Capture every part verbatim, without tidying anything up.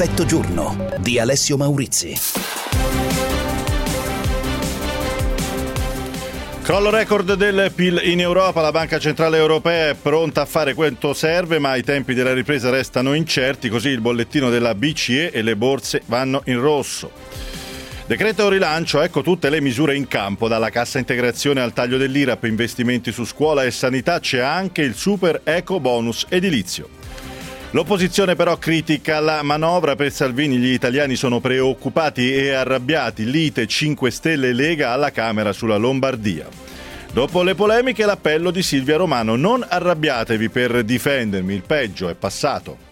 Effetto giorno di Alessio Maurizi. Crollo record del P I L in Europa, la Banca Centrale Europea è pronta a fare quanto serve, ma i tempi della ripresa restano incerti, così il bollettino della B C E e le borse vanno in rosso. Decreto rilancio, ecco tutte le misure in campo, dalla cassa integrazione al taglio dell'I R A P, investimenti su scuola e sanità, c'è anche il super eco bonus edilizio. L'opposizione però critica la manovra. Per Salvini gli italiani sono preoccupati e arrabbiati, lite cinque Stelle e Lega alla Camera sulla Lombardia. Dopo le polemiche l'appello di Silvia Romano: non arrabbiatevi per difendermi, il peggio è passato.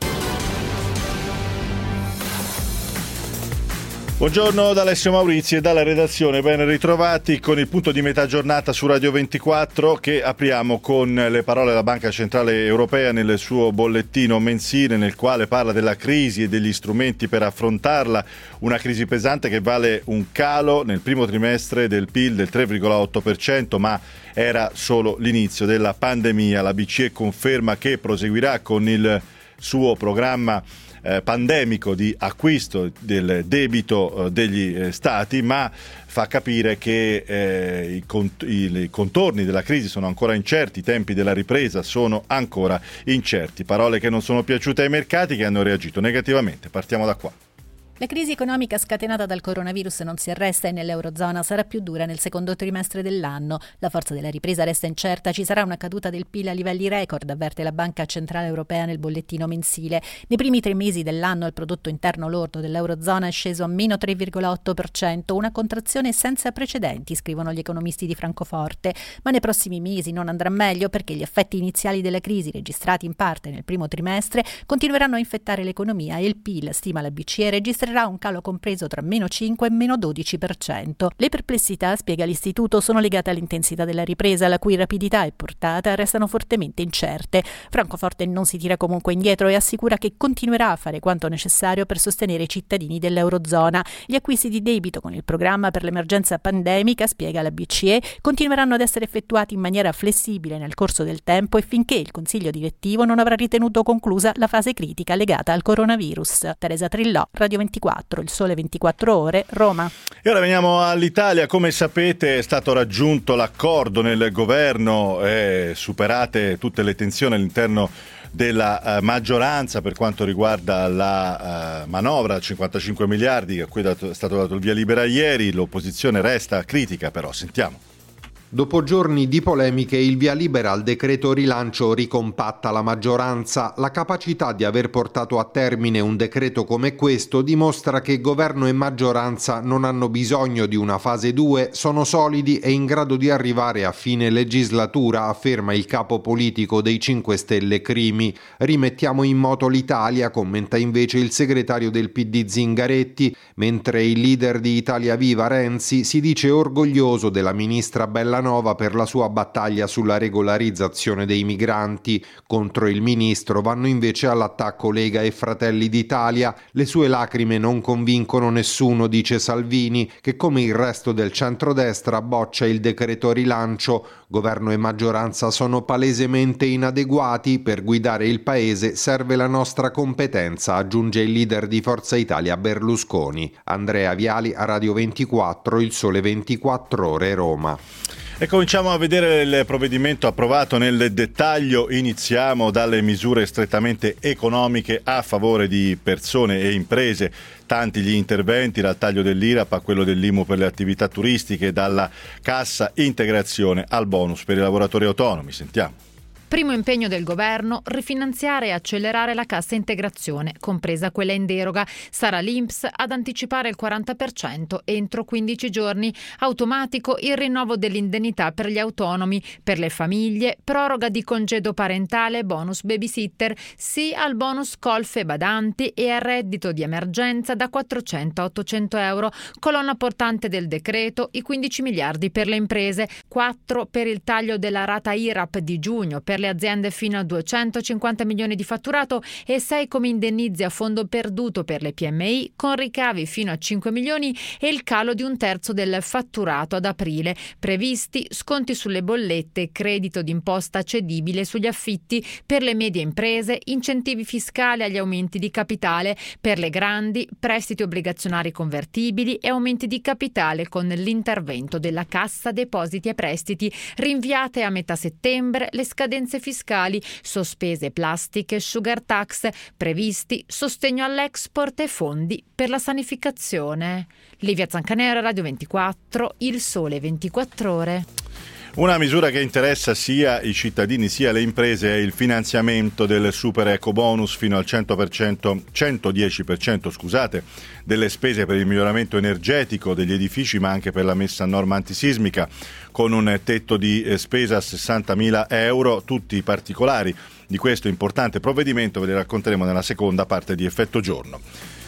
Buongiorno da Alessio Maurizi e dalla redazione, ben ritrovati con il punto di metà giornata su Radio ventiquattro, che apriamo con le parole della Banca Centrale Europea nel suo bollettino mensile, nel quale parla della crisi e degli strumenti per affrontarla, una crisi pesante che vale un calo nel primo trimestre del P I L del tre virgola otto per cento, ma era solo l'inizio della pandemia. La B C E conferma che proseguirà con il suo programma Eh, pandemico di acquisto del debito eh, degli eh, stati, ma fa capire che eh, i, cont- i contorni della crisi sono ancora incerti, i tempi della ripresa sono ancora incerti. Parole che non sono piaciute ai mercati, che hanno reagito negativamente. Partiamo da qua. La crisi economica scatenata dal coronavirus non si arresta e nell'Eurozona sarà più dura nel secondo trimestre dell'anno. La forza della ripresa resta incerta, ci sarà una caduta del P I L a livelli record, avverte la Banca Centrale Europea nel bollettino mensile. Nei primi tre mesi dell'anno il prodotto interno lordo dell'Eurozona è sceso a meno tre virgola otto per cento, una contrazione senza precedenti, scrivono gli economisti di Francoforte. Ma nei prossimi mesi non andrà meglio, perché gli effetti iniziali della crisi, registrati in parte nel primo trimestre, continueranno a infettare l'economia e il P I L, stima la B C E, registrerà un calo compreso tra meno cinque e meno dodici per cento. Le perplessità, spiega l'istituto, sono legate all'intensità della ripresa, la cui rapidità e portata restano fortemente incerte. Francoforte non si tira comunque indietro e assicura che continuerà a fare quanto necessario per sostenere i cittadini dell'Eurozona. Gli acquisti di debito con il programma per l'emergenza pandemica, spiega la B C E, continueranno ad essere effettuati in maniera flessibile nel corso del tempo e finché il Consiglio direttivo non avrà ritenuto conclusa la fase critica legata al coronavirus. Teresa Trillò, Radio ventiquattro, il Sole ventiquattro Ore, Roma. E ora veniamo all'Italia. Come sapete è stato raggiunto l'accordo nel governo, e superate tutte le tensioni all'interno della uh, maggioranza per quanto riguarda la uh, manovra cinquantacinque miliardi, a cui è, dato, è stato dato il via libera ieri. L'opposizione resta critica, però sentiamo. Dopo giorni di polemiche, il via libera al decreto rilancio ricompatta la maggioranza. La capacità di aver portato a termine un decreto come questo dimostra che governo e maggioranza non hanno bisogno di una fase due, sono solidi e in grado di arrivare a fine legislatura, afferma il capo politico dei cinque Stelle Crimi. Rimettiamo in moto l'Italia, commenta invece il segretario del P D Zingaretti, mentre il leader di Italia Viva Renzi si dice orgoglioso della ministra Bellanova per la sua battaglia sulla regolarizzazione dei migranti. Contro il ministro vanno invece all'attacco Lega e Fratelli d'Italia. Le sue lacrime non convincono nessuno, dice Salvini, che come il resto del centrodestra boccia il decreto rilancio. Governo e maggioranza sono palesemente inadeguati, per guidare il paese serve la nostra competenza, aggiunge il leader di Forza Italia Berlusconi. Andrea Viali a Radio ventiquattro, il Sole ventiquattro Ore, Roma. E cominciamo a vedere il provvedimento approvato nel dettaglio. Iniziamo dalle misure strettamente economiche a favore di persone e imprese. Tanti gli interventi, dal taglio dell'I R A P a quello dell'I M U per le attività turistiche, dalla cassa integrazione al bonus per i lavoratori autonomi. Sentiamo. Primo impegno del governo: rifinanziare e accelerare la cassa integrazione, compresa quella in deroga. Sarà l'I N P S ad anticipare il quaranta per cento entro quindici giorni. Automatico il rinnovo dell'indennità per gli autonomi, per le famiglie, proroga di congedo parentale, bonus babysitter, sì al bonus colf e badanti e al reddito di emergenza da quattrocento a ottocento euro. Colonna portante del decreto: i quindici miliardi per le imprese, quattro per il taglio della rata I R A P di giugno per per le aziende fino a duecentocinquanta milioni di fatturato e sei come indennizi a fondo perduto per le P M I con ricavi fino a cinque milioni e il calo di un terzo del fatturato ad aprile. Previsti sconti sulle bollette, credito d'imposta cedibile sugli affitti per le medie imprese, incentivi fiscali agli aumenti di capitale per le grandi, prestiti obbligazionari convertibili e aumenti di capitale con l'intervento della Cassa Depositi e Prestiti, rinviate a metà settembre le scadenze fiscali, sospese plastiche e sugar tax, previsti sostegno all'export e fondi per la sanificazione. Livia Zancanera, Radio ventiquattro, Il Sole ventiquattro Ore. Una misura che interessa sia i cittadini sia le imprese è il finanziamento del super eco bonus fino al cento per cento, centodieci per cento scusate, delle spese per il miglioramento energetico degli edifici ma anche per la messa a norma antisismica, con un tetto di spesa a sessantamila euro. Tutti i particolari di questo importante provvedimento ve li racconteremo nella seconda parte di Effetto Giorno.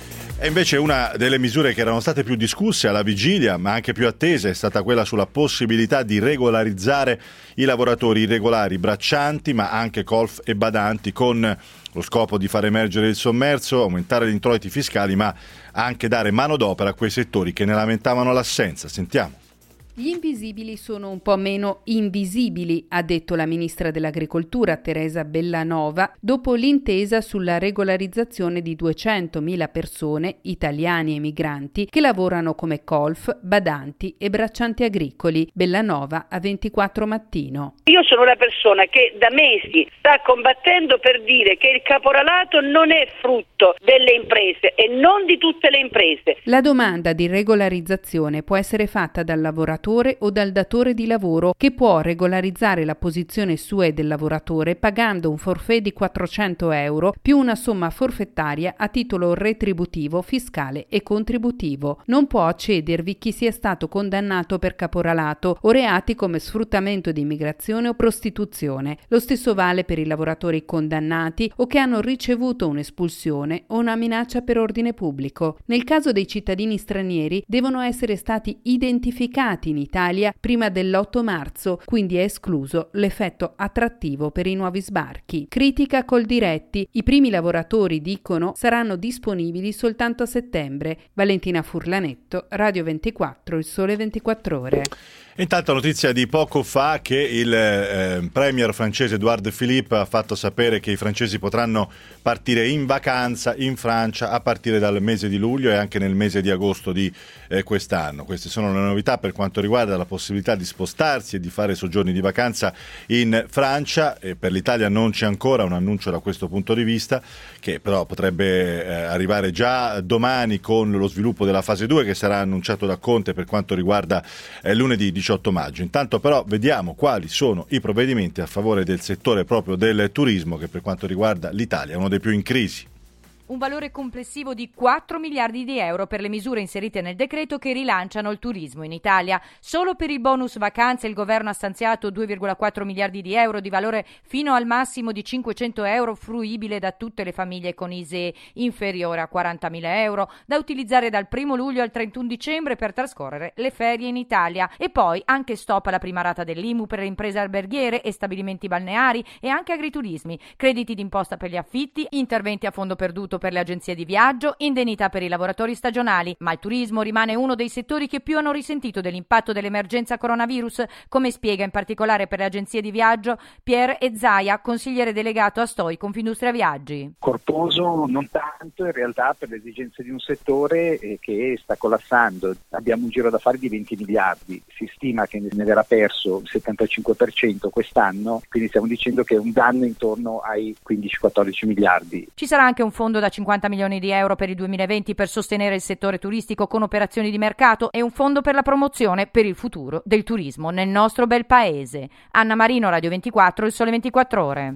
E invece una delle misure che erano state più discusse alla vigilia, ma anche più attese, è stata quella sulla possibilità di regolarizzare i lavoratori irregolari braccianti, ma anche colf e badanti, con lo scopo di far emergere il sommerso, aumentare gli introiti fiscali, ma anche dare manodopera a quei settori che ne lamentavano l'assenza. Sentiamo. Gli invisibili sono un po' meno invisibili, ha detto la ministra dell'Agricoltura Teresa Bellanova dopo l'intesa sulla regolarizzazione di duecentomila persone, italiani e migranti, che lavorano come colf, badanti e braccianti agricoli. Bellanova a ventiquattro Mattino. Io sono una persona che da mesi sta combattendo per dire che il caporalato non è frutto delle imprese e non di tutte le imprese. La domanda di regolarizzazione può essere fatta dal lavoratore o dal datore di lavoro, che può regolarizzare la posizione sua e del lavoratore pagando un forfait di quattrocento euro più una somma forfettaria a titolo retributivo, fiscale e contributivo. Non può accedervi chi sia stato condannato per caporalato o reati come sfruttamento di immigrazione o prostituzione. Lo stesso vale per i lavoratori condannati o che hanno ricevuto un'espulsione o una minaccia per ordine pubblico. Nel caso dei cittadini stranieri devono essere stati identificati in Italia prima dell'otto marzo, quindi è escluso l'effetto attrattivo per i nuovi sbarchi. Critica Coldiretti: i primi lavoratori, dicono, saranno disponibili soltanto a settembre. Valentina Furlanetto, Radio ventiquattro, Il Sole ventiquattro Ore. Intanto notizia di poco fa che il eh, premier francese Édouard Philippe ha fatto sapere che i francesi potranno partire in vacanza in Francia a partire dal mese di luglio e anche nel mese di agosto di eh, quest'anno. Queste sono le novità per quanto riguarda la possibilità di spostarsi e di fare soggiorni di vacanza in Francia. E per l'Italia non c'è ancora un annuncio da questo punto di vista, che però potrebbe eh, arrivare già domani con lo sviluppo della fase due che sarà annunciato da Conte per quanto riguarda eh, lunedì diciotto maggio. Intanto però vediamo quali sono i provvedimenti a favore del settore proprio del turismo, che per quanto riguarda l'Italia è uno dei più in crisi. Un valore complessivo di quattro miliardi di euro per le misure inserite nel decreto che rilanciano il turismo in Italia. Solo per il bonus vacanze il governo ha stanziato due virgola quattro miliardi di euro di valore fino al massimo di cinquecento euro fruibile da tutte le famiglie con I S E E inferiore a quarantamila euro da utilizzare dal primo luglio al trentuno dicembre per trascorrere le ferie in Italia. E poi anche stop alla prima rata dell'I M U per le imprese alberghiere e stabilimenti balneari e anche agriturismi, crediti d'imposta per gli affitti, interventi a fondo perduto per le agenzie di viaggio, indennità per i lavoratori stagionali, ma il turismo rimane uno dei settori che più hanno risentito dell'impatto dell'emergenza coronavirus, come spiega in particolare per le agenzie di viaggio Pierre Ezzaia, consigliere delegato a Stoi Confindustria Viaggi. Corposo non tanto in realtà per le esigenze di un settore eh, che sta collassando. Abbiamo un giro d'affari di venti miliardi, si stima che ne verrà perso il settantacinque per cento quest'anno, quindi stiamo dicendo che è un danno intorno ai quindici quattordici miliardi. Ci sarà anche un fondo da cinquanta milioni di euro per il duemilaventi per sostenere il settore turistico con operazioni di mercato e un fondo per la promozione per il futuro del turismo nel nostro bel paese. Anna Marino, Radio ventiquattro, Il Sole ventiquattro Ore.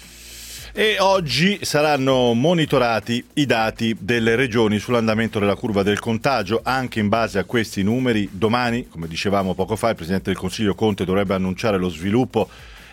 E oggi saranno monitorati i dati delle regioni sull'andamento della curva del contagio. Anche in base a questi numeri, domani, come dicevamo poco fa, il Presidente del Consiglio Conte dovrebbe annunciare lo sviluppo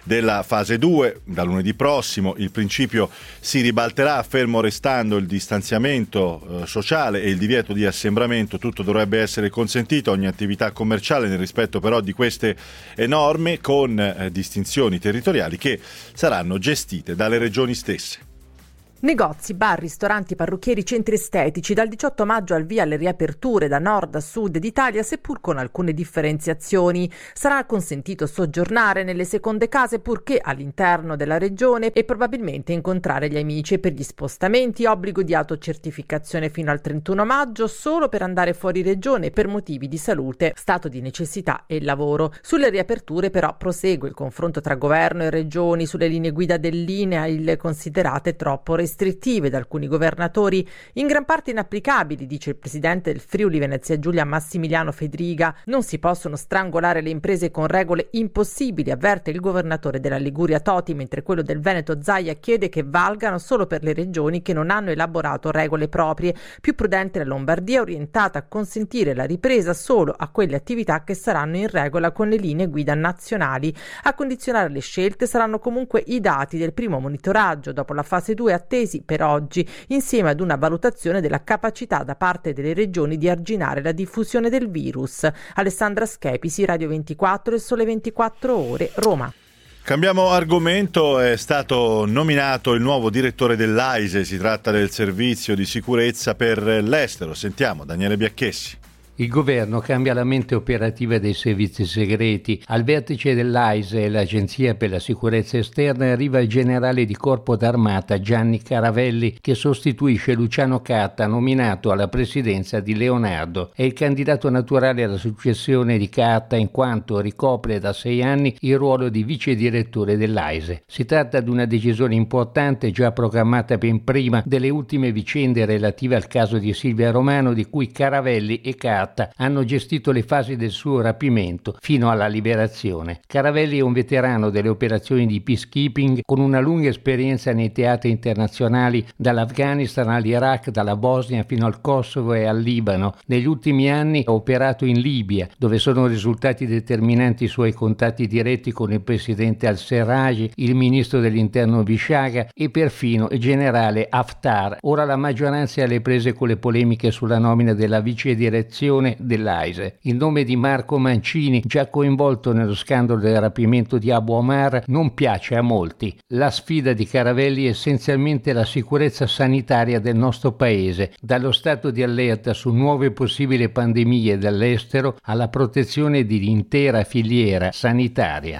della fase due. Da lunedì prossimo il principio si ribalterà, fermo restando il distanziamento eh, sociale e il divieto di assembramento. Tutto dovrebbe essere consentito, ogni attività commerciale, nel rispetto però di queste norme, con eh, distinzioni territoriali che saranno gestite dalle regioni stesse. Negozi, bar, ristoranti, parrucchieri, centri estetici. Dal diciotto maggio al via alle riaperture da nord a sud d'Italia, seppur con alcune differenziazioni. Sarà consentito soggiornare nelle seconde case purché all'interno della regione e probabilmente incontrare gli amici. E per gli spostamenti obbligo di autocertificazione fino al trentuno maggio solo per andare fuori regione per motivi di salute, stato di necessità e lavoro. Sulle riaperture però prosegue il confronto tra governo e regioni sulle linee guida dell'INAIL, considerate troppo restrittive da alcuni governatori, in gran parte inapplicabili, dice il presidente del Friuli Venezia Giulia Massimiliano Fedriga. Non si possono strangolare le imprese con regole impossibili, avverte il governatore della Liguria Toti, mentre quello del Veneto Zaia chiede che valgano solo per le regioni che non hanno elaborato regole proprie. Più prudente la Lombardia, orientata a consentire la ripresa solo a quelle attività che saranno in regola con le linee guida nazionali. A condizionare le scelte saranno comunque i dati del primo monitoraggio dopo la fase due attesa per oggi, insieme ad una valutazione della capacità da parte delle regioni di arginare la diffusione del virus. Alessandra Schepisi, Radio ventiquattro e Sole ventiquattro Ore, Roma. Cambiamo argomento, è stato nominato il nuovo direttore dell'AISE, si tratta del servizio di sicurezza per l'estero. Sentiamo Daniele Biacchessi. Il governo cambia la mente operativa dei servizi segreti. Al vertice dell'AISE e l'Agenzia per la Sicurezza Esterna arriva il generale di Corpo d'Armata Gianni Caravelli, che sostituisce Luciano Catta, nominato alla presidenza di Leonardo. È il candidato naturale alla successione di Catta, in quanto ricopre da sei anni il ruolo di vice direttore dell'AISE. Si tratta di una decisione importante, già programmata ben prima delle ultime vicende relative al caso di Silvia Romano, di cui Caravelli e Catta hanno gestito le fasi del suo rapimento fino alla liberazione. Caravelli è un veterano delle operazioni di peacekeeping con una lunga esperienza nei teatri internazionali, dall'Afghanistan all'Iraq, dalla Bosnia fino al Kosovo e al Libano. Negli ultimi anni ha operato in Libia, dove sono risultati determinanti i suoi contatti diretti con il presidente al-Serraj, il ministro dell'interno Vishaga e perfino il generale Haftar. Ora la maggioranza è alle prese con le polemiche sulla nomina della vice direzione dell'AISE. Il nome di Marco Mancini, già coinvolto nello scandalo del rapimento di Abu Omar, non piace a molti. La sfida di Caravelli è essenzialmente la sicurezza sanitaria del nostro paese, dallo stato di allerta su nuove possibili pandemie dall'estero alla protezione dell'intera filiera sanitaria.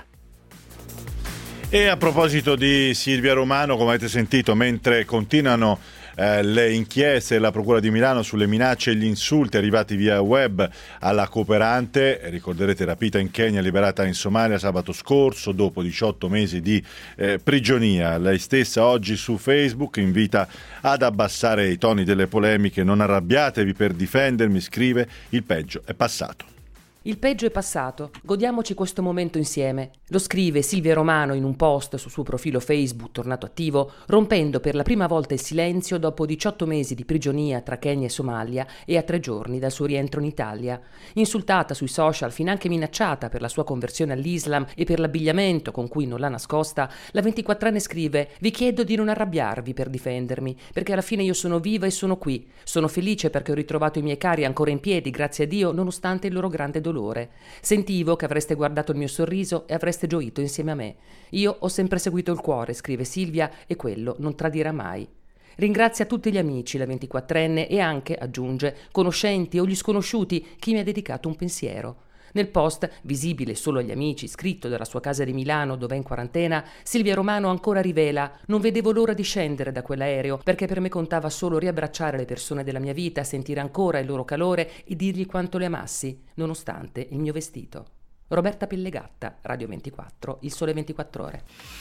E a proposito di Silvia Romano, come avete sentito, mentre continuano Eh, le inchieste della Procura di Milano sulle minacce e gli insulti arrivati via web alla cooperante, ricorderete rapita in Kenya, liberata in Somalia sabato scorso dopo diciotto mesi di eh, prigionia. Lei stessa oggi su Facebook invita ad abbassare i toni delle polemiche. Non arrabbiatevi per difendermi, scrive, il peggio è passato. Il peggio è passato, godiamoci questo momento insieme. Lo scrive Silvia Romano in un post sul suo profilo Facebook tornato attivo, rompendo per la prima volta il silenzio dopo diciotto mesi di prigionia tra Kenya e Somalia e a tre giorni dal suo rientro in Italia. Insultata sui social, finanche minacciata per la sua conversione all'Islam e per l'abbigliamento con cui non l'ha nascosta, la ventiquattrenne scrive: vi chiedo di non arrabbiarvi per difendermi, perché alla fine io sono viva e sono qui. Sono felice perché ho ritrovato i miei cari ancora in piedi, grazie a Dio, nonostante il loro grande dolore. Sentivo che avreste guardato il mio sorriso e avreste gioito insieme a me. Io ho sempre seguito il cuore, scrive Silvia, e quello non tradirà mai. Ringrazia tutti gli amici, la ventiquattrenne, e anche, aggiunge, conoscenti o gli sconosciuti, chi mi ha dedicato un pensiero. Nel post, visibile solo agli amici, scritto dalla sua casa di Milano dove è in quarantena, Silvia Romano ancora rivela: non vedevo l'ora di scendere da quell'aereo perché per me contava solo riabbracciare le persone della mia vita, sentire ancora il loro calore e dirgli quanto le amassi, nonostante il mio vestito. Roberta Pellegatta, Radio ventiquattro, Il Sole ventiquattro Ore.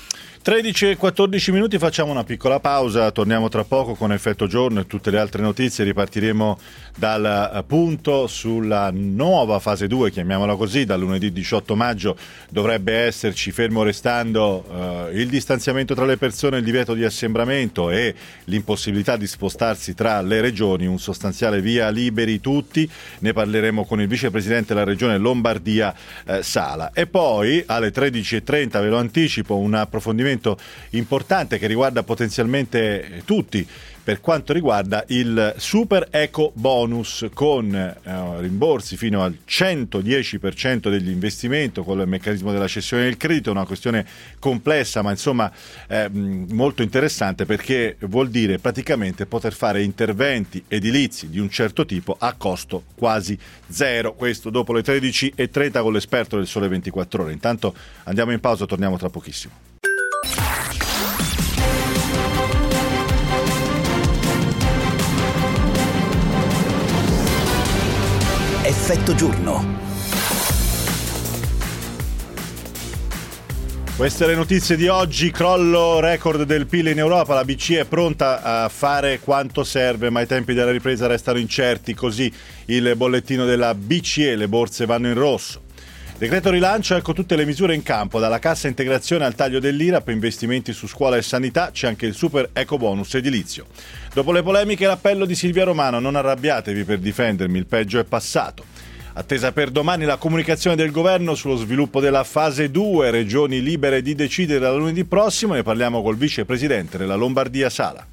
tredici e quattordici minuti, facciamo una piccola pausa, torniamo tra poco con Effetto Giorno e tutte le altre notizie. Ripartiremo dal punto sulla nuova fase due, chiamiamola così. Dal lunedì diciotto maggio dovrebbe esserci, fermo restando eh, il distanziamento tra le persone, il divieto di assembramento e l'impossibilità di spostarsi tra le regioni, un sostanziale via liberi tutti. Ne parleremo con il vicepresidente della regione Lombardia eh, Sala. E poi alle tredici e trenta, ve lo anticipo, un approfondimento importante che riguarda potenzialmente tutti per quanto riguarda il super eco bonus con eh, rimborsi fino al centodieci per cento degli investimenti con il meccanismo della cessione del credito. Una questione complessa ma insomma eh, molto interessante, perché vuol dire praticamente poter fare interventi edilizi di un certo tipo a costo quasi zero. Questo dopo le tredici e trenta con l'esperto del Sole ventiquattro Ore. Intanto andiamo in pausa, torniamo tra pochissimo. Effetto Giorno. Queste le notizie di oggi. Crollo record del P I L in Europa, la B C E è pronta a fare quanto serve ma i tempi della ripresa restano incerti, così il bollettino della B C E, le borse vanno in rosso. Decreto rilancio, ecco tutte le misure in campo, dalla cassa integrazione al taglio dell'I R A P, investimenti su scuola e sanità, c'è anche il super eco bonus edilizio. Dopo le polemiche l'appello di Silvia Romano, non arrabbiatevi per difendermi, il peggio è passato. Attesa per domani la comunicazione del governo sullo sviluppo della fase due, regioni libere di decidere da lunedì prossimo, ne parliamo col vicepresidente della Lombardia Sala.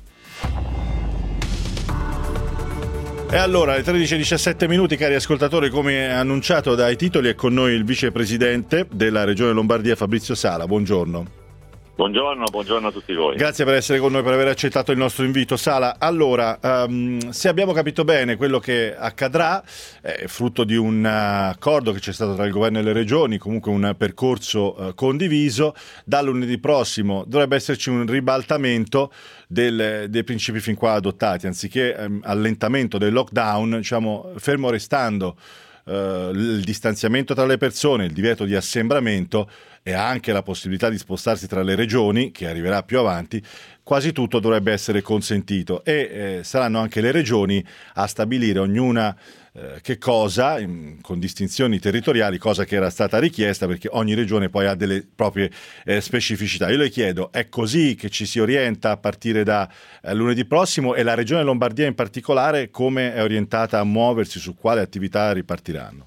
E allora, alle tredici e diciassette minuti, cari ascoltatori, come annunciato dai titoli, è con noi il vicepresidente della Regione Lombardia, Fabrizio Sala. Buongiorno. Buongiorno, buongiorno a tutti voi. Grazie per essere con noi, per aver accettato il nostro invito. Sala, allora, um, se abbiamo capito bene quello che accadrà, è frutto di un accordo che c'è stato tra il governo e le regioni, comunque un percorso uh, condiviso. Da lunedì prossimo dovrebbe esserci un ribaltamento del, dei principi fin qua adottati, anziché um, allentamento del lockdown, diciamo, fermo restando uh, il distanziamento tra le persone, il divieto di assembramento e anche la possibilità di spostarsi tra le regioni, che arriverà più avanti, quasi tutto dovrebbe essere consentito e eh, saranno anche le regioni a stabilire ognuna eh, che cosa, in, con distinzioni territoriali, cosa che era stata richiesta perché ogni regione poi ha delle proprie eh, specificità. Io le chiedo, è così che ci si orienta a partire da eh, lunedì prossimo, e la regione Lombardia in particolare come è orientata a muoversi, su quale attività ripartiranno?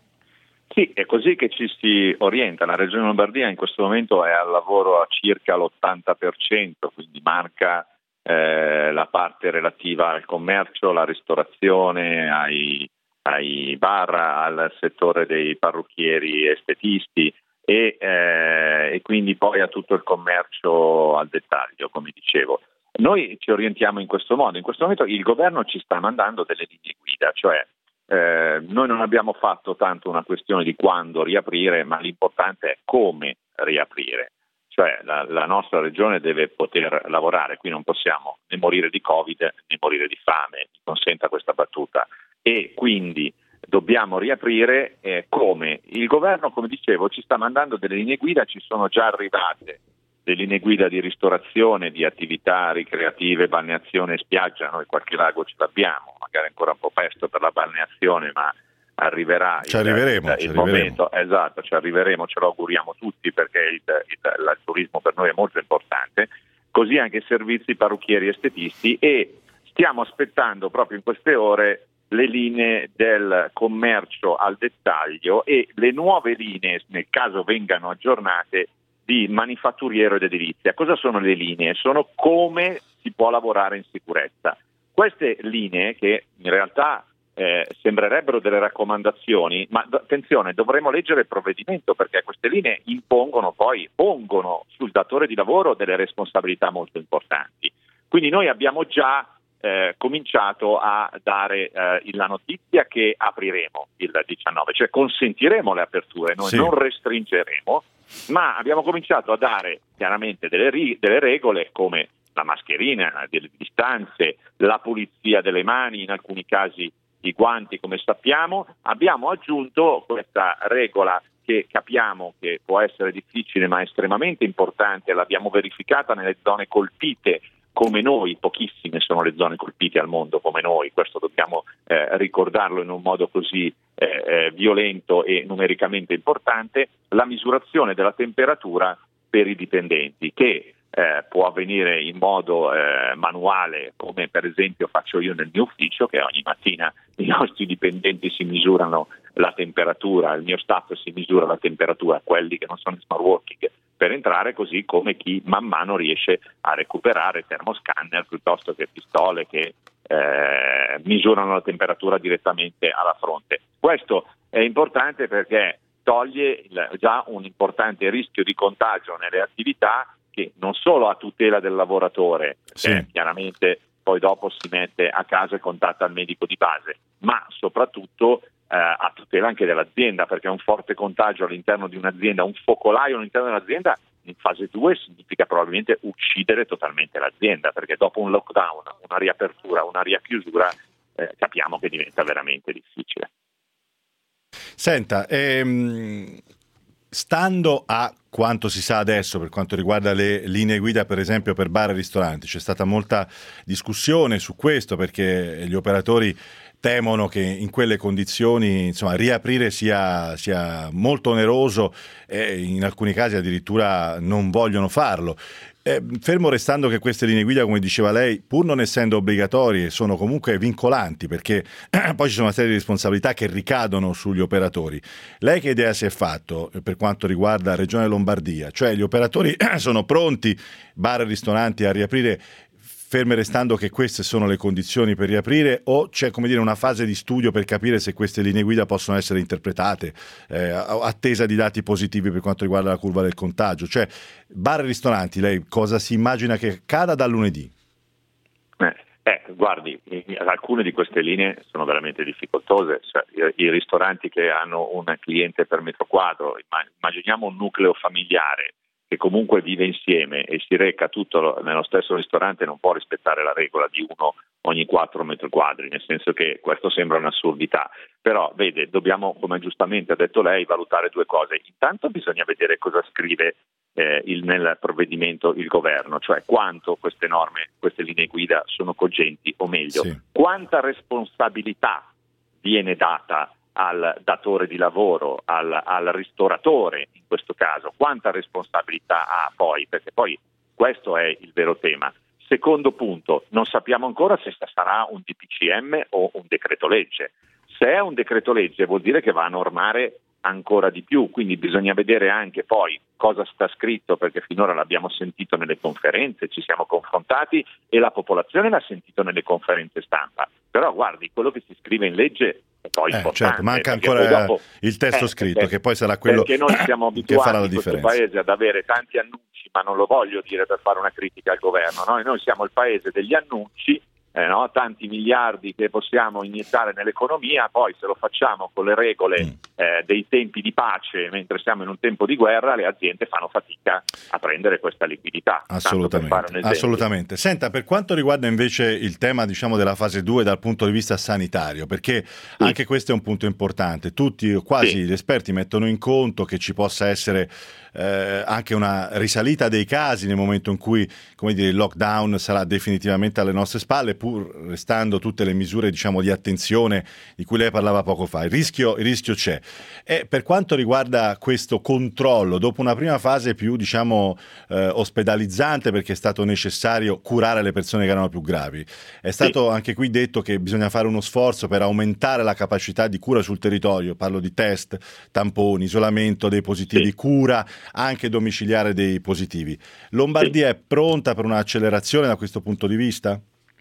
Sì, è così che ci si orienta. La Regione Lombardia in questo momento è al lavoro a circa l'ottanta per cento, quindi manca eh, la parte relativa al commercio, alla ristorazione, ai, ai bar, al settore dei parrucchieri estetisti e, eh, e quindi poi a tutto il commercio al dettaglio, come dicevo. Noi ci orientiamo in questo modo. In questo momento il governo ci sta mandando delle linee guida, cioè Eh, noi non abbiamo fatto tanto una questione di quando riaprire, ma l'importante è come riaprire, cioè la, la nostra regione deve poter lavorare, qui non possiamo né morire di Covid né morire di fame, mi consenta questa battuta, e quindi dobbiamo riaprire eh, come? Il governo, come dicevo, ci sta mandando delle linee guida, ci sono già arrivate delle linee guida di ristorazione, di attività ricreative, balneazione e spiaggia. Noi qualche lago ce l'abbiamo, magari ancora un po' presto per la balneazione, ma arriverà ci il, arriveremo, il, ci il arriveremo. momento, esatto, ci arriveremo, ce lo auguriamo tutti, perché il, il, il turismo per noi è molto importante, così anche i servizi parrucchieri estetisti, e stiamo aspettando proprio in queste ore le linee del commercio al dettaglio e le nuove linee, nel caso vengano aggiornate, di manifatturiero ed edilizia. Cosa sono le linee? Sono come si può lavorare in sicurezza. Queste linee, che in realtà eh, sembrerebbero delle raccomandazioni, ma do- attenzione, dovremo leggere il provvedimento, perché queste linee impongono poi, pongono sul datore di lavoro delle responsabilità molto importanti. Quindi noi abbiamo già eh, cominciato a dare eh, la notizia che apriremo il diciannove, cioè consentiremo le aperture, noi sì. non restringeremo, ma abbiamo cominciato a dare chiaramente delle, ri- delle regole come la mascherina, delle distanze, la pulizia delle mani, in alcuni casi i guanti, come sappiamo. Abbiamo aggiunto questa regola che capiamo che può essere difficile ma estremamente importante, l'abbiamo verificata nelle zone colpite come noi, pochissime sono le zone colpite al mondo come noi, questo dobbiamo eh, ricordarlo in un modo così eh, eh, violento e numericamente importante, la misurazione della temperatura per i dipendenti, che eh, può avvenire in modo eh, manuale, come per esempio faccio io nel mio ufficio, che ogni mattina i nostri dipendenti si misurano la temperatura, il mio staff si misura la temperatura, quelli che non sono in smart working, per entrare, così come chi man mano riesce a recuperare termoscanner piuttosto che pistole che eh, misurano la temperatura direttamente alla fronte. Questo è importante perché toglie il, già un importante rischio di contagio nelle attività, che non solo a tutela del lavoratore, perché sì, chiaramente poi dopo si mette a casa e contatta il medico di base, ma soprattutto eh, a tutela anche dell'azienda, perché un forte contagio all'interno di un'azienda, un focolaio all'interno dell'azienda in fase due significa probabilmente uccidere totalmente l'azienda, perché dopo un lockdown, una riapertura, una richiusura, eh, capiamo che diventa veramente difficile. Senta, ehm, stando a quanto si sa adesso per quanto riguarda le linee guida, per esempio per bar e ristoranti, c'è stata molta discussione su questo perché gli operatori temono che in quelle condizioni, insomma, riaprire sia, sia molto oneroso e in alcuni casi addirittura non vogliono farlo. Eh, fermo restando che queste linee guida, come diceva lei, pur non essendo obbligatorie, sono comunque vincolanti, perché poi ci sono una serie di responsabilità che ricadono sugli operatori. Lei che idea si è fatto per quanto riguarda la Regione Lombardia? Cioè gli operatori sono pronti, bar e ristoranti, a riaprire, ferme restando che queste sono le condizioni per riaprire, o c'è, come dire, una fase di studio per capire se queste linee guida possono essere interpretate, eh, attesa di dati positivi per quanto riguarda la curva del contagio? Cioè, bar e ristoranti, lei cosa si immagina che cada da lunedì? Eh, eh, guardi, alcune di queste linee sono veramente difficoltose, cioè, i, i ristoranti che hanno un cliente per metro quadro, immaginiamo un nucleo familiare che comunque vive insieme e si reca tutto nello stesso ristorante, non può rispettare la regola di uno ogni quattro metri quadri, nel senso che questo sembra un'assurdità. Però vede, dobbiamo, come giustamente ha detto lei, valutare due cose. Intanto bisogna vedere cosa scrive eh, il, nel provvedimento il governo, cioè quanto queste norme, queste linee guida sono cogenti, o meglio, sì, quanta responsabilità viene data al datore di lavoro, al, al ristoratore in questo caso, quanta responsabilità ha poi, perché poi questo è il vero tema. Secondo punto, non sappiamo ancora se sarà un D P C M o un decreto legge. Se è un decreto legge vuol dire che va a normare ancora di più, quindi bisogna vedere anche poi cosa sta scritto, perché finora l'abbiamo sentito nelle conferenze, ci siamo confrontati e la popolazione l'ha sentito nelle conferenze stampa. Però guardi, quello che si scrive in legge è poi eh, importante. Certo, manca ancora dopo, il testo eh, scritto, perché, che poi sarà quello perché noi siamo che farà la abituati in questo differenza. paese ad avere tanti annunci, ma non lo voglio dire per fare una critica al governo, no? Noi siamo il paese degli annunci, Eh, no? tanti miliardi che possiamo iniettare nell'economia, poi se lo facciamo con le regole mm. eh, dei tempi di pace mentre siamo in un tempo di guerra, le aziende fanno fatica a prendere questa liquidità. Assolutamente, assolutamente. Senta, per quanto riguarda invece il tema, diciamo, della fase due dal punto di vista sanitario, perché sì, anche questo è un punto importante, tutti, quasi sì, gli esperti mettono in conto che ci possa essere Eh, anche una risalita dei casi nel momento in cui, come dire, il lockdown sarà definitivamente alle nostre spalle, pur restando tutte le misure, diciamo, di attenzione di cui lei parlava poco fa. Il rischio, il rischio c'è. E per quanto riguarda questo controllo, dopo una prima fase più, diciamo, eh, ospedalizzante, perché è stato necessario curare le persone che erano più gravi, è stato sì, anche qui detto che bisogna fare uno sforzo per aumentare la capacità di cura sul territorio, parlo di test, tamponi, isolamento dei positivi, sì, cura anche domiciliare dei positivi. Lombardia sì, è pronta per un'accelerazione da questo punto di vista?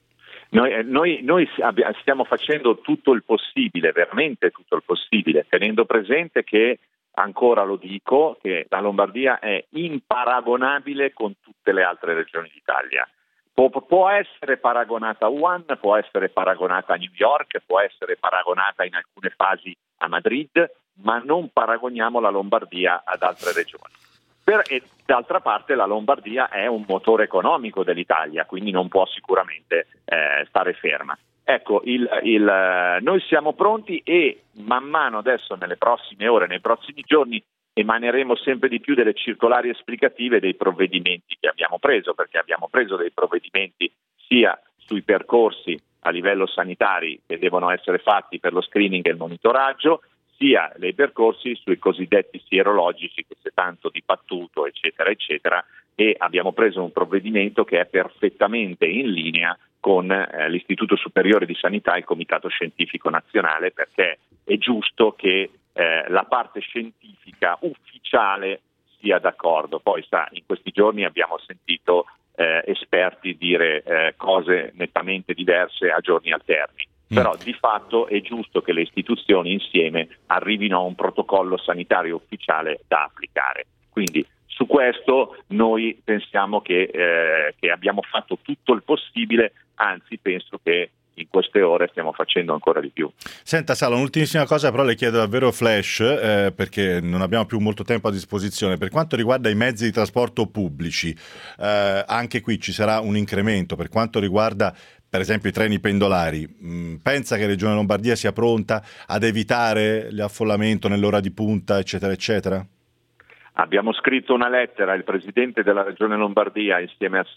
Noi, noi, noi stiamo facendo tutto il possibile, veramente tutto il possibile, tenendo presente che, ancora lo dico, che la Lombardia è imparagonabile con tutte le altre regioni d'Italia. Può, può essere paragonata a Wuhan, può essere paragonata a New York, può essere paragonata in alcune fasi a Madrid, ma non paragoniamo la Lombardia ad altre regioni. Per, e d'altra parte la Lombardia è un motore economico dell'Italia, quindi non può sicuramente eh, stare ferma. Ecco, il, il, noi siamo pronti e man mano adesso nelle prossime ore, nei prossimi giorni emaneremo sempre di più delle circolari esplicative dei provvedimenti che abbiamo preso, perché abbiamo preso dei provvedimenti sia sui percorsi a livello sanitari che devono essere fatti per lo screening e il monitoraggio, sia dei percorsi sui cosiddetti sierologici che si è tanto dibattuto, eccetera, eccetera, e abbiamo preso un provvedimento che è perfettamente in linea con eh, l'Istituto Superiore di Sanità e il Comitato Scientifico Nazionale, perché è giusto che eh, la parte scientifica ufficiale sia d'accordo. Poi sa, in questi giorni abbiamo sentito eh, esperti dire eh, cose nettamente diverse a giorni alterni, mm. però di fatto è giusto che le istituzioni insieme arrivino a un protocollo sanitario ufficiale da applicare. Quindi su questo noi pensiamo che, eh, che abbiamo fatto tutto il possibile, anzi penso che in queste ore stiamo facendo ancora di più. Senta Sala, un'ultimissima cosa, però le chiedo davvero flash, eh, perché non abbiamo più molto tempo a disposizione. Per quanto riguarda i mezzi di trasporto pubblici, eh, anche qui ci sarà un incremento. Per quanto riguarda per esempio i treni pendolari, mh, pensa che Regione Lombardia sia pronta ad evitare l'affollamento nell'ora di punta, eccetera, eccetera? Abbiamo scritto una lettera al Presidente della Regione Lombardia insieme al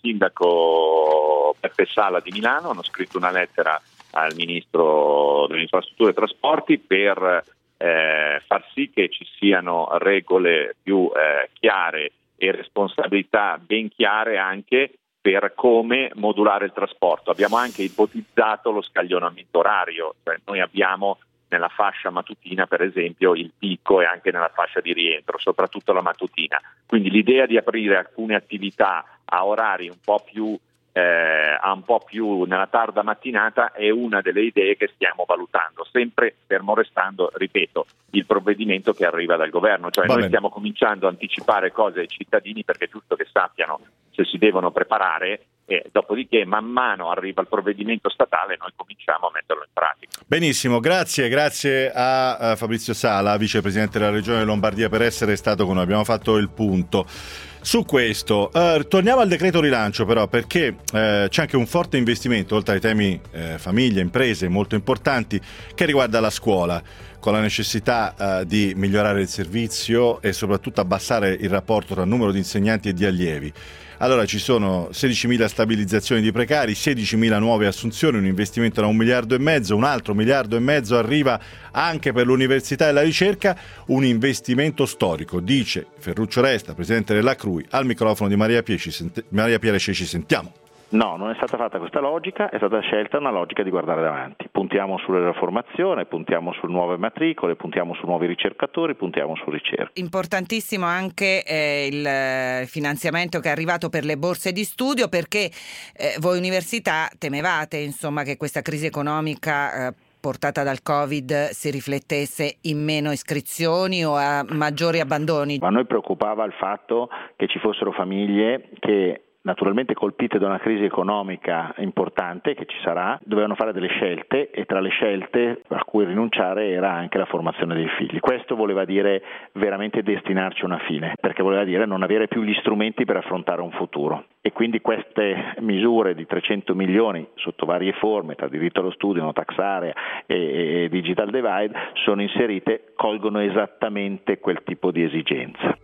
Sindaco Beppe Sala di Milano, hanno scritto una lettera al Ministro delle Infrastrutture e Trasporti per eh, far sì che ci siano regole più eh, chiare e responsabilità ben chiare anche per come modulare il trasporto. Abbiamo anche ipotizzato lo scaglionamento orario, cioè noi abbiamo nella fascia mattutina per esempio il picco e anche nella fascia di rientro, soprattutto la mattutina. Quindi l'idea di aprire alcune attività a orari un po' più eh, a un po' più nella tarda mattinata è una delle idee che stiamo valutando, sempre fermo restando, ripeto, il provvedimento che arriva dal governo, cioè Va noi bene. stiamo cominciando a anticipare cose ai cittadini perché è giusto che sappiano se si devono preparare. E dopodiché man mano arriva il provvedimento statale, noi cominciamo a metterlo in pratica. Benissimo, grazie, grazie a, a Fabrizio Sala, vicepresidente della Regione Lombardia, per essere stato con noi. Abbiamo fatto il punto su questo. Uh, torniamo al decreto rilancio però, perché uh, c'è anche un forte investimento, oltre ai temi uh, famiglie, imprese molto importanti, che riguarda la scuola, con la necessità uh, di migliorare il servizio e soprattutto abbassare il rapporto tra numero di insegnanti e di allievi. Allora ci sono sedicimila stabilizzazioni di precari, sedicimila nuove assunzioni, un investimento da un miliardo e mezzo, un altro miliardo e mezzo arriva anche per l'università e la ricerca, un investimento storico, dice Ferruccio Resta, presidente della C R U I, al microfono di Maria Pieci, Maria Piera Ceci. Sentiamo. No, non è stata fatta questa logica, è stata scelta una logica di guardare davanti. Puntiamo sulla formazione, puntiamo su nuove matricole, puntiamo su nuovi ricercatori, puntiamo su ricerca. Importantissimo anche eh, il finanziamento che è arrivato per le borse di studio, perché eh, voi università temevate insomma che questa crisi economica eh, portata dal Covid si riflettesse in meno iscrizioni o a maggiori abbandoni. Ma a noi preoccupava il fatto che ci fossero famiglie che, naturalmente colpite da una crisi economica importante che ci sarà, dovevano fare delle scelte, e tra le scelte a cui rinunciare era anche la formazione dei figli. Questo voleva dire veramente destinarci a una fine, perché voleva dire non avere più gli strumenti per affrontare un futuro. E quindi queste misure di trecento milioni sotto varie forme, tra diritto allo studio, no tax area e, e digital divide, sono inserite, colgono esattamente quel tipo di esigenza.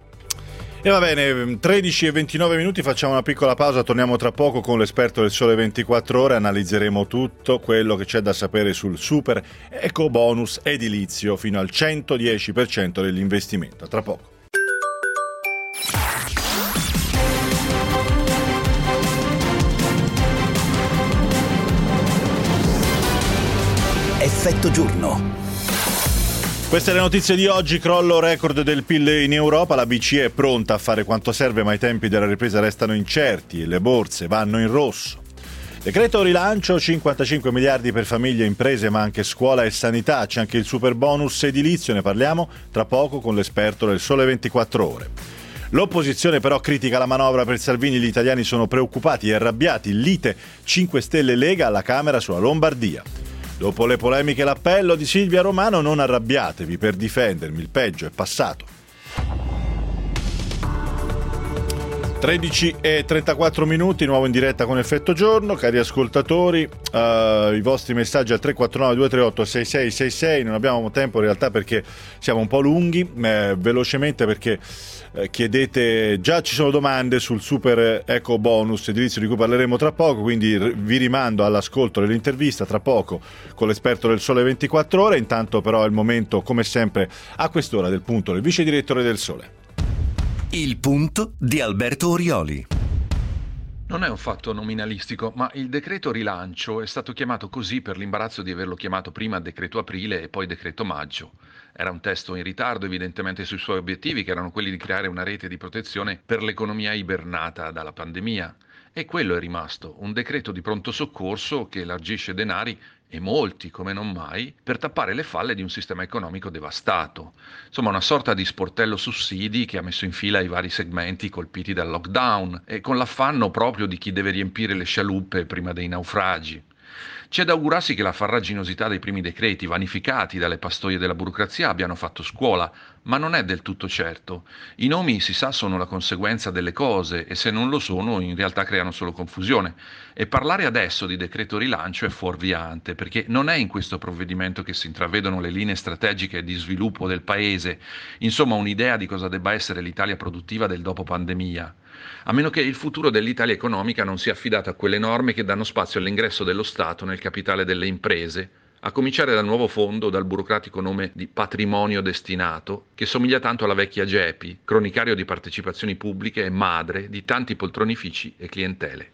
E va bene, tredici e ventinove minuti, facciamo una piccola pausa, torniamo tra poco con l'esperto del Sole ventiquattro Ore, analizzeremo tutto quello che c'è da sapere sul super eco bonus edilizio fino al centodieci per cento dell'investimento. Tra poco. Effetto giorno. Queste le notizie di oggi. Crollo record del P I L in Europa, la B C E è pronta a fare quanto serve ma i tempi della ripresa restano incerti e le borse vanno in rosso. Decreto rilancio, cinquantacinque miliardi per famiglie e imprese ma anche scuola e sanità, c'è anche il super bonus edilizio, ne parliamo tra poco con l'esperto del Sole ventiquattro Ore. L'opposizione però critica la manovra per Salvini, gli italiani sono preoccupati e arrabbiati, lite cinque Stelle Lega alla Camera sulla Lombardia. Dopo le polemiche e l'appello di Silvia Romano, non arrabbiatevi, per difendermi, il peggio è passato. tredici e trentaquattro minuti, nuovo in diretta con Effetto Giorno. Cari ascoltatori, uh, i vostri messaggi al tre quattro nove due tre otto sei sei sei sei. Non abbiamo tempo in realtà perché siamo un po' lunghi, eh, velocemente perché eh, chiedete, già ci sono domande sul super eco bonus edilizio di cui parleremo tra poco, quindi r- vi rimando all'ascolto dell'intervista tra poco con l'esperto del Sole ventiquattro Ore. Intanto però è il momento, come sempre a quest'ora, del punto del vice direttore del Sole. Il punto di Alberto Orioli. Non è un fatto nominalistico, ma il decreto rilancio è stato chiamato così per l'imbarazzo di averlo chiamato prima decreto aprile e poi decreto maggio. Era un testo in ritardo evidentemente sui suoi obiettivi, che erano quelli di creare una rete di protezione per l'economia ibernata dalla pandemia. E quello è rimasto, un decreto di pronto soccorso che elargisce denari, e molti come non mai, per tappare le falle di un sistema economico devastato. Insomma, una sorta di sportello sussidi che ha messo in fila i vari segmenti colpiti dal lockdown e con l'affanno proprio di chi deve riempire le scialuppe prima dei naufragi. C'è da augurarsi che la farraginosità dei primi decreti, vanificati dalle pastoie della burocrazia, abbiano fatto scuola, ma non è del tutto certo. I nomi, si sa, sono la conseguenza delle cose e se non lo sono in realtà creano solo confusione. E parlare adesso di decreto rilancio è fuorviante, perché non è in questo provvedimento che si intravedono le linee strategiche di sviluppo del Paese, insomma un'idea di cosa debba essere l'Italia produttiva del dopo pandemia. A meno che il futuro dell'Italia economica non sia affidato a quelle norme che danno spazio all'ingresso dello Stato nel capitale delle imprese, a cominciare dal nuovo fondo dal burocratico nome di patrimonio destinato, che somiglia tanto alla vecchia Gepi, cronicario di partecipazioni pubbliche e madre di tanti poltronifici e clientele.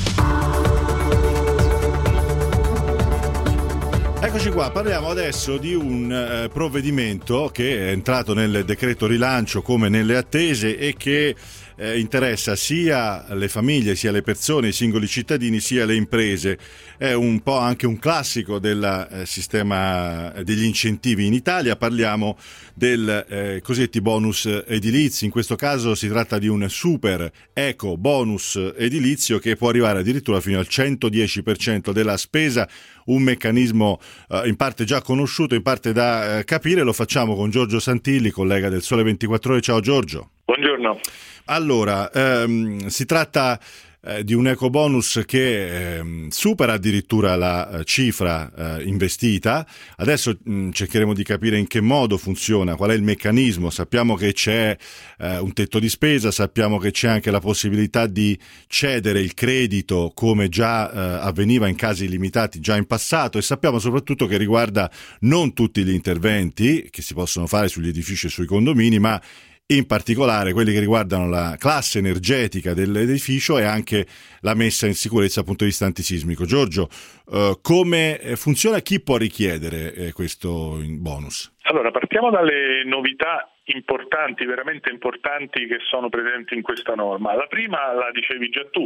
Eccoci qua, parliamo adesso di un eh, provvedimento che è entrato nel decreto rilancio come nelle attese e che eh, interessa sia le famiglie, sia le persone, i singoli cittadini, sia le imprese. È un po' anche un classico del eh, sistema degli incentivi in Italia. Parliamo del eh, cosiddetti bonus edilizi. In questo caso si tratta di un super eco bonus edilizio che può arrivare addirittura fino al centodieci per cento della spesa, un meccanismo eh, in parte già conosciuto, in parte da eh, capire. Lo facciamo con Giorgio Santilli, collega del Sole ventiquattro Ore. Ciao Giorgio. Buongiorno. Allora, ehm, si tratta eh, di un ecobonus che eh, supera addirittura la eh, cifra eh, investita. Adesso mh, cercheremo di capire in che modo funziona, qual è il meccanismo. Sappiamo che c'è eh, un tetto di spesa, sappiamo che c'è anche la possibilità di cedere il credito come già eh, avveniva in casi limitati già in passato, e sappiamo soprattutto che riguarda non tutti gli interventi che si possono fare sugli edifici e sui condomini, ma in particolare quelli che riguardano la classe energetica dell'edificio e anche la messa in sicurezza dal punto di vista antisismico. Giorgio, eh, come funziona? Chi può richiedere eh, questo bonus? Allora, partiamo dalle novità importanti, veramente importanti, che sono presenti in questa norma. La prima la dicevi già tu,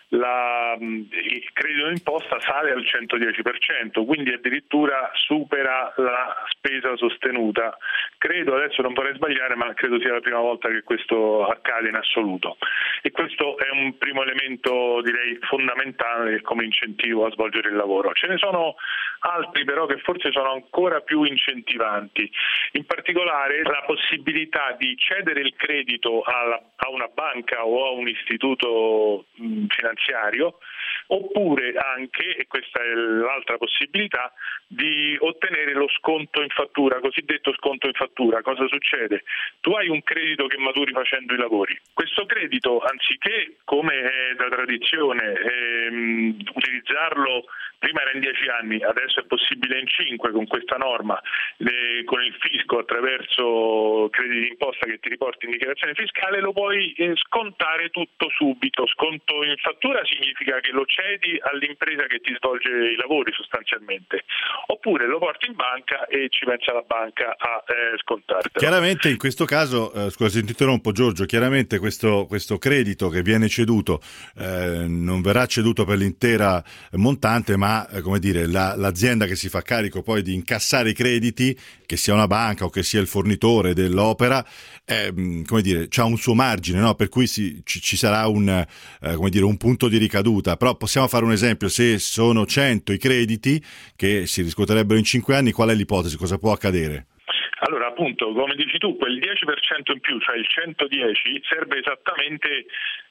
la, il credito d'imposta sale al centodieci per cento, quindi addirittura supera la spesa sostenuta. Credo, adesso non vorrei sbagliare, ma credo sia la prima volta che questo accade in assoluto. E questo è un primo elemento, direi, fondamentale come incentivo a svolgere il lavoro. Ce ne sono altri però che forse sono ancora più incentivanti, in particolare la possibilità di cedere il credito alla, a una banca o a un istituto mh, finanziario, oppure anche, e questa è l'altra possibilità, di ottenere lo sconto in fattura, cosiddetto sconto in fattura. Cosa succede? Tu hai un credito che maturi facendo i lavori. Questo credito, anziché, come è da tradizione, ehm, utilizzarlo, prima era in dieci anni, adesso è possibile in cinque con questa norma, eh, con il fisco attraverso crediti d'imposta che ti riporti in dichiarazione fiscale, lo puoi eh, scontare tutto subito. Sconto in fattura significa che lo cedi all'impresa che ti svolge i lavori sostanzialmente, oppure lo porti in banca e ci pensa la banca a eh, scontartelo. Chiaramente in questo caso, eh, scusa se ti interrompo Giorgio, chiaramente questo, questo credito che viene ceduto eh, non verrà ceduto per l'intera montante, ma eh, come dire la, l'azienda che si fa carico poi di incassare i crediti, che sia una banca o che sia il fornitore dell'opera, eh, come dire, c'ha un suo margine, no? Per cui si, ci, ci sarà un, eh, come dire, un punto di ricaduta. Però possiamo fare un esempio: se sono cento i crediti che si riscuoterebbero in cinque anni, qual è l'ipotesi? Cosa può accadere? Allora, appunto, come dici tu, quel dieci per cento in più, cioè il centodieci, serve esattamente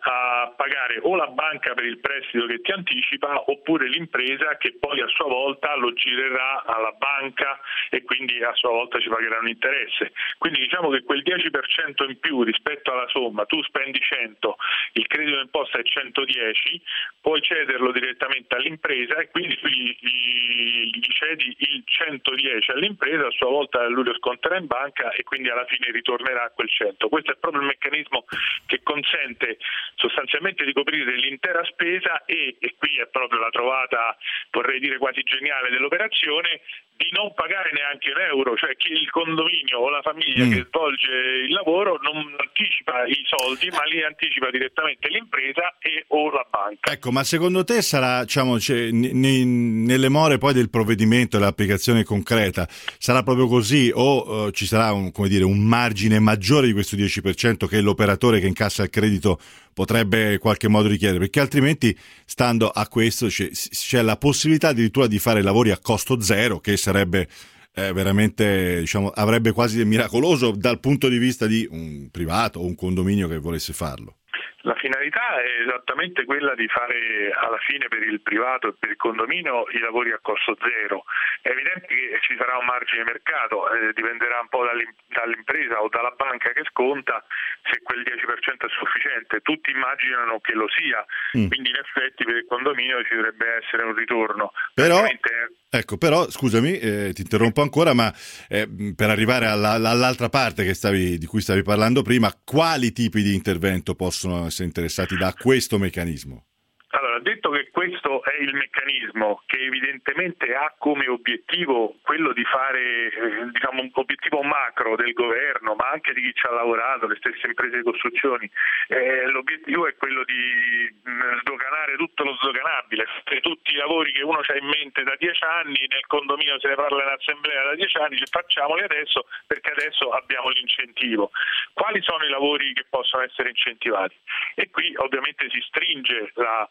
a pagare o la banca per il prestito che ti anticipa oppure l'impresa che poi a sua volta lo girerà alla banca e quindi a sua volta ci pagherà un interesse. Quindi diciamo che quel dieci per cento in più rispetto alla somma, tu spendi cento, il credito d'imposta è centodieci, puoi cederlo direttamente all'impresa e quindi tu gli, gli, gli cedi il centodieci all'impresa, a sua volta lui lo sconterà in banca e quindi alla fine ritornerà a quel cento. Questo è proprio il meccanismo che consente sostanzialmente di coprire l'intera spesa e, e qui è proprio la trovata, vorrei dire quasi geniale dell'operazione, di non pagare neanche un euro, cioè chi il condominio o la famiglia mm. che svolge il lavoro non anticipa i soldi ma li anticipa direttamente l'impresa e o la banca. Ecco, ma secondo te sarà, diciamo, cioè, n- n- nelle more poi del provvedimento e dell'applicazione concreta, sarà proprio così o uh, ci sarà un, come dire, un margine maggiore di questo dieci per cento che l'operatore che incassa il credito potrebbe in qualche modo richiedere, perché altrimenti stando a questo c'è, c'è la possibilità addirittura di fare lavori a costo zero, che sarebbe eh, veramente, diciamo, avrebbe quasi del miracoloso dal punto di vista di un privato o un condominio che volesse farlo. La finalità è esattamente quella di fare alla fine per il privato e per il condominio i lavori a costo zero. È evidente che ci sarà un margine mercato, eh, dipenderà un po' dall'impresa o dalla banca che sconta se quel dieci per cento è sufficiente. Tutti immaginano che lo sia, mm. quindi in effetti per il condominio ci dovrebbe essere un ritorno. Però... Ecco, però, scusami, eh, ti interrompo ancora, ma eh, per arrivare alla, all'altra parte che stavi, di cui stavi parlando prima, quali tipi di intervento possono essere interessati da questo meccanismo? Allora, detto che questo è il meccanismo che evidentemente ha come obiettivo quello di fare, eh, diciamo, un obiettivo macro del governo, ma anche di chi ci ha lavorato, le stesse imprese di costruzioni, eh, l'obiettivo è quello di mh, sdoganare tutto lo sdoganabile, tutti i lavori che uno ha in mente da dieci anni, nel condominio se ne parla in assemblea da dieci anni, cioè facciamoli adesso perché adesso abbiamo l'incentivo. Quali sono i lavori che possono essere incentivati? E qui ovviamente si stringe la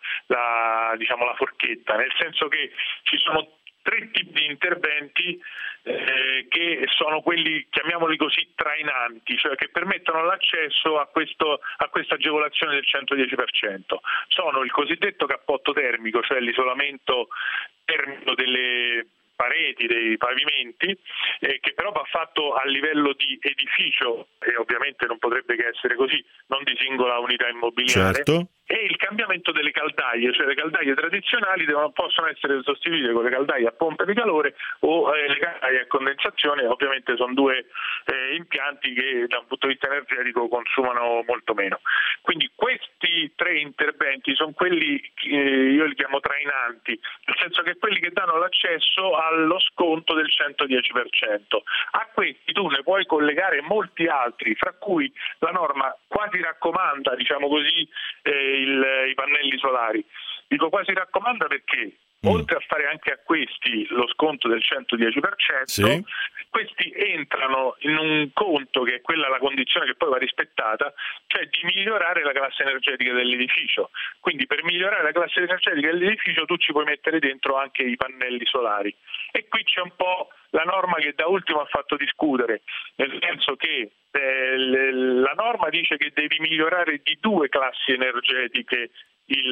la diciamo la forchetta, nel senso che ci sono tre tipi di interventi eh, che sono quelli, chiamiamoli così, trainanti, cioè che permettono l'accesso a questo a questa agevolazione del centodieci per cento. Sono il cosiddetto cappotto termico, cioè l'isolamento termico delle pareti, dei pavimenti, eh, che però va fatto a livello di edificio e ovviamente non potrebbe che essere così, non di singola unità immobiliare. Certo. E il cambiamento delle caldaie, cioè le caldaie tradizionali devono, possono essere sostituite con le caldaie a pompa di calore o eh, le caldaie a condensazione, ovviamente sono due eh, impianti che da un punto di vista energetico consumano molto meno. Quindi questi tre interventi sono quelli che io li chiamo trainanti, nel senso che quelli che danno l'accesso allo sconto del centodieci per cento. A questi tu ne puoi collegare molti altri, fra cui la norma quasi raccomanda, diciamo così, eh, Il, i pannelli solari. Dico quasi raccomanda perché mm. oltre a fare anche a questi lo sconto del centodieci per cento, sì. questi entrano in un conto che è quella la condizione che poi va rispettata, cioè di migliorare la classe energetica dell'edificio. Quindi per migliorare la classe energetica dell'edificio tu ci puoi mettere dentro anche i pannelli solari. E qui c'è un po' la norma che da ultimo ha fatto discutere, nel senso che eh, la norma dice che devi migliorare di due classi energetiche il,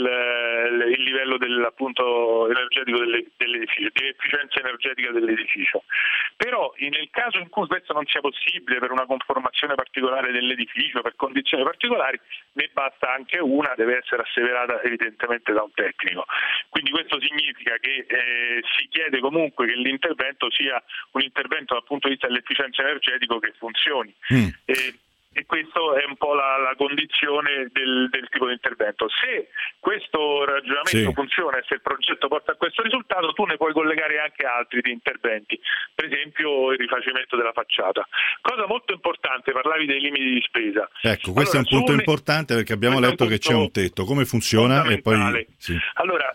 il livello del, appunto, energetico delle, dell'edificio, di efficienza energetica dell'edificio. Però nel caso in cui questo non sia possibile per una conformazione particolare dell'edificio, per condizioni particolari, ne basta anche una, deve essere asseverata evidentemente da un tecnico. Quindi questo significa che eh, si chiede comunque che l'intervento sia un intervento dal punto di vista dell'efficienza energetico che funzioni. Mm. E, E questo è un po' la, la condizione del, del tipo di intervento. Se questo ragionamento sì. funziona e se il progetto porta a questo risultato, tu ne puoi collegare anche altri di interventi, per esempio il rifacimento della facciata. Cosa molto importante, parlavi dei limiti di spesa. Ecco, questo allora, è un punto importante perché abbiamo letto che c'è un tetto. Come funziona? E poi sì. Allora,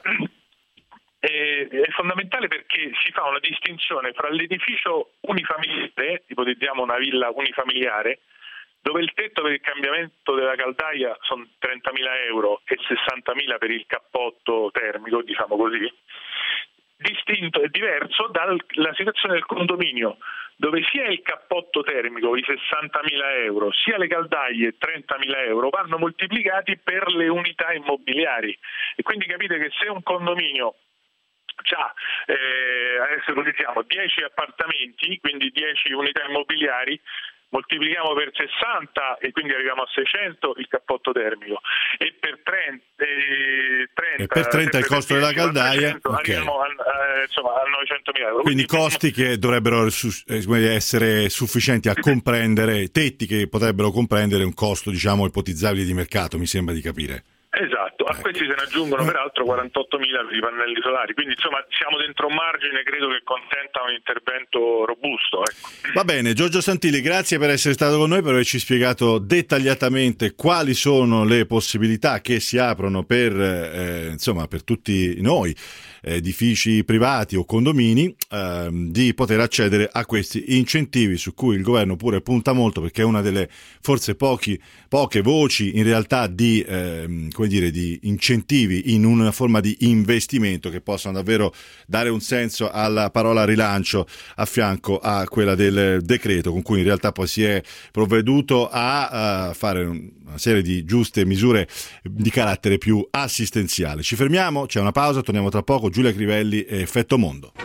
è fondamentale perché si fa una distinzione fra l'edificio unifamiliare, ipotizziamo una villa unifamiliare, dove il tetto per il cambiamento della caldaia sono trentamila euro e sessantamila per il cappotto termico, diciamo così, distinto e diverso dalla situazione del condominio, dove sia il cappotto termico, i sessantamila euro, sia le caldaie, trentamila euro, vanno moltiplicati per le unità immobiliari. E quindi capite che se un condominio ha, eh, adesso ipotizziamo, dieci appartamenti, quindi dieci unità immobiliari, moltiplichiamo per sessanta e quindi arriviamo a seicento il cappotto termico, e per trenta, eh, trenta, e per trenta il costo della caldaia, okay. Arriviamo a, a, insomma, a novecentomila euro. Quindi, quindi costi che dovrebbero essere sufficienti a comprendere, tetti che potrebbero comprendere un costo, diciamo, ipotizzabile di mercato, mi sembra di capire. Esatto, a questi se ne aggiungono peraltro quarantottomila per i pannelli solari, quindi insomma siamo dentro un margine, credo, che consenta un intervento robusto. Ecco. Va bene, Giorgio Santilli, grazie per essere stato con noi, per averci spiegato dettagliatamente quali sono le possibilità che si aprono per, eh, insomma, per tutti noi, edifici privati o condomini, eh, di poter accedere a questi incentivi su cui il governo pure punta molto, perché è una delle forse pochi, poche voci in realtà di, eh, come dire, di incentivi in una forma di investimento che possano davvero dare un senso alla parola rilancio a fianco a quella del decreto, con cui in realtà poi si è provveduto a, a fare una serie di giuste misure di carattere più assistenziale. Ci fermiamo, c'è una pausa, torniamo tra poco. Giulia Crivelli e Effetto Mondo.